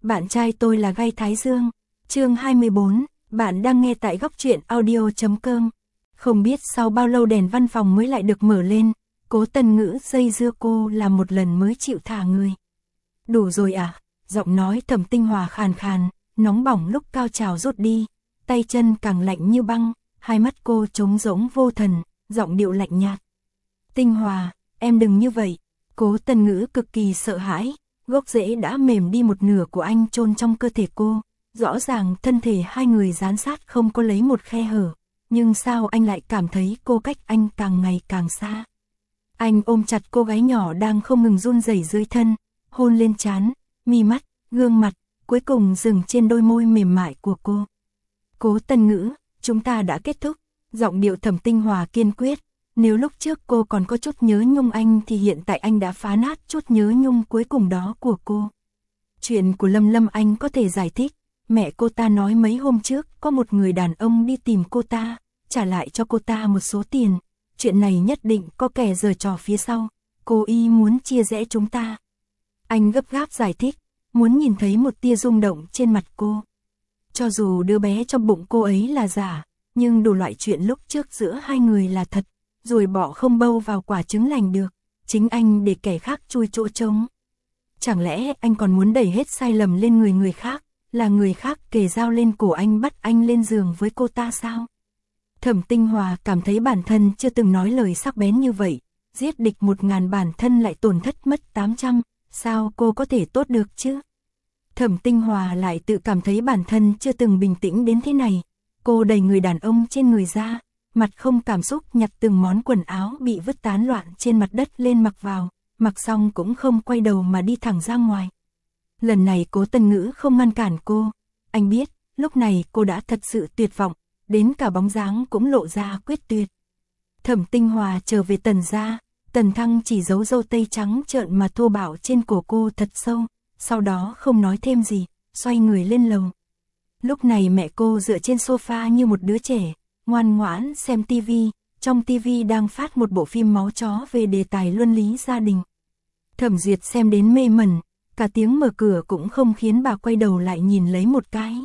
bạn trai tôi là Gai Thái Dương. Chương 24, bạn đang nghe tại góc truyện audio.com. Không biết sau bao lâu đèn văn phòng mới lại được mở lên, Cố Tần Ngữ dây dưa cô làm một lần mới chịu thả người. Đủ rồi à? Giọng nói Thẩm Tinh Hòa khàn khàn, nóng bỏng lúc cao trào rút đi, tay chân càng lạnh như băng, hai mắt cô trống rỗng vô thần, giọng điệu lạnh nhạt. Tinh Hòa, em đừng như vậy. Cố Tần Ngữ cực kỳ sợ hãi, gốc rễ đã mềm đi một nửa của anh chôn trong cơ thể cô. Rõ ràng thân thể hai người dán sát không có lấy một khe hở, nhưng sao anh lại cảm thấy cô cách anh càng ngày càng xa. Anh ôm chặt cô gái nhỏ đang không ngừng run rẩy dưới thân, hôn lên trán, mi mắt, gương mặt, cuối cùng dừng trên đôi môi mềm mại của cô. Cố Tần Ngữ, chúng ta đã kết thúc. Giọng điệu Thẩm Tinh Hòa kiên quyết. Nếu lúc trước cô còn có chút nhớ nhung anh thì hiện tại anh đã phá nát chút nhớ nhung cuối cùng đó của cô. Chuyện của Lâm Lâm anh có thể giải thích. Mẹ cô ta nói mấy hôm trước có một người đàn ông đi tìm cô ta, trả lại cho cô ta một số tiền. Chuyện này nhất định có kẻ giở trò phía sau, cô y muốn chia rẽ chúng ta. Anh gấp gáp giải thích, muốn nhìn thấy một tia rung động trên mặt cô. Cho dù đứa bé trong bụng cô ấy là giả, nhưng đủ loại chuyện lúc trước giữa hai người là thật, rồi bỏ không bâu vào quả trứng lành được, chính anh để kẻ khác chui chỗ trống. Chẳng lẽ anh còn muốn đẩy hết sai lầm lên người khác, là người khác kề dao lên cổ anh bắt anh lên giường với cô ta sao? Thẩm Tinh Hòa cảm thấy bản thân chưa từng nói lời sắc bén như vậy, giết địch 1000 bản thân lại tổn thất mất 800, sao cô có thể tốt được chứ? Thẩm Tinh Hòa lại tự cảm thấy bản thân chưa từng bình tĩnh đến thế này, cô đẩy người đàn ông trên người ra, mặt không cảm xúc nhặt từng món quần áo bị vứt tán loạn trên mặt đất lên mặc vào, mặc xong cũng không quay đầu mà đi thẳng ra ngoài. Lần này Cố Tần Ngữ không ngăn cản cô, anh biết, lúc này cô đã thật sự tuyệt vọng, đến cả bóng dáng cũng lộ ra quyết tuyệt. Thẩm Tinh Hòa trở về Tần gia, Tần Thăng chỉ giấu râu tây trắng trợn mà thô bạo trên cổ cô thật sâu, sau đó không nói thêm gì, xoay người lên lầu. Lúc này mẹ cô dựa trên sofa như một đứa trẻ, ngoan ngoãn xem tivi, trong tivi đang phát một bộ phim máu chó về đề tài luân lý gia đình. Thẩm Duyệt xem đến mê mẩn, cả tiếng mở cửa cũng không khiến bà quay đầu lại nhìn lấy một cái.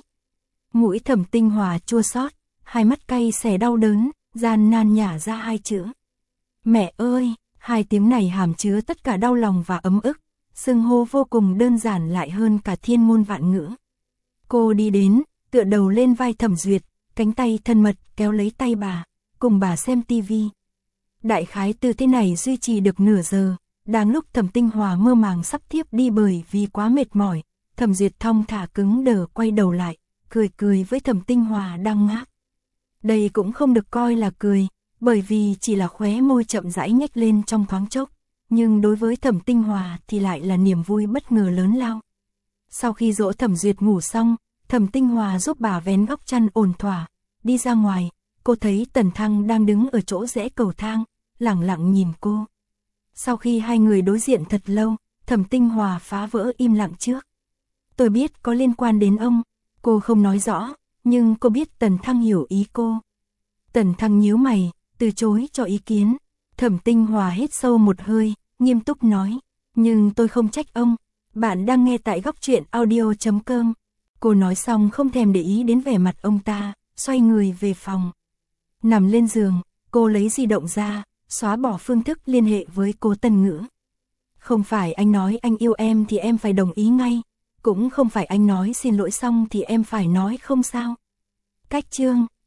Mũi Thẩm Tinh Hòa chua xót, hai mắt cay xè đau đớn, gian nan nhả ra hai chữ. Mẹ ơi, hai tiếng này hàm chứa tất cả đau lòng và ấm ức, xưng hô vô cùng đơn giản lại hơn cả thiên ngôn vạn ngữ. Cô đi đến, tựa đầu lên vai Thẩm Duyệt, cánh tay thân mật kéo lấy tay bà, cùng bà xem tivi. Đại khái từ thế này duy trì được nửa giờ, đang lúc Thẩm Tinh Hòa mơ màng sắp thiếp đi bởi vì quá mệt mỏi, Thẩm Duyệt thong thả cứng đờ quay đầu lại, cười với Thẩm Tinh Hòa đang ngáp. Đây cũng không được coi là cười, bởi vì chỉ là khóe môi chậm rãi nhếch lên trong thoáng chốc, nhưng đối với Thẩm Tinh Hòa thì lại là niềm vui bất ngờ lớn lao. Sau khi dỗ Thẩm Duyệt ngủ xong, Thẩm Tinh Hòa giúp bà vén góc chăn ổn thỏa, đi ra ngoài, cô thấy Tần Thăng đang đứng ở chỗ rẽ cầu thang, lẳng lặng nhìn cô. Sau khi hai người đối diện thật lâu, Thẩm Tinh Hòa phá vỡ im lặng trước. Tôi biết có liên quan đến ông, cô không nói rõ, nhưng cô biết Tần Thăng hiểu ý cô. Tần Thăng nhíu mày, từ chối cho ý kiến. Thẩm Tinh Hòa hít sâu một hơi, nghiêm túc nói, nhưng tôi không trách ông, bạn đang nghe tại góc truyện audio.com. Cô nói xong không thèm để ý đến vẻ mặt ông ta, xoay người về phòng. Nằm lên giường, cô lấy di động ra, xóa bỏ phương thức liên hệ với Cố Tần Ngữ. Không phải anh nói anh yêu em thì em phải đồng ý ngay, cũng không phải anh nói xin lỗi xong thì em phải nói không sao. Cách chương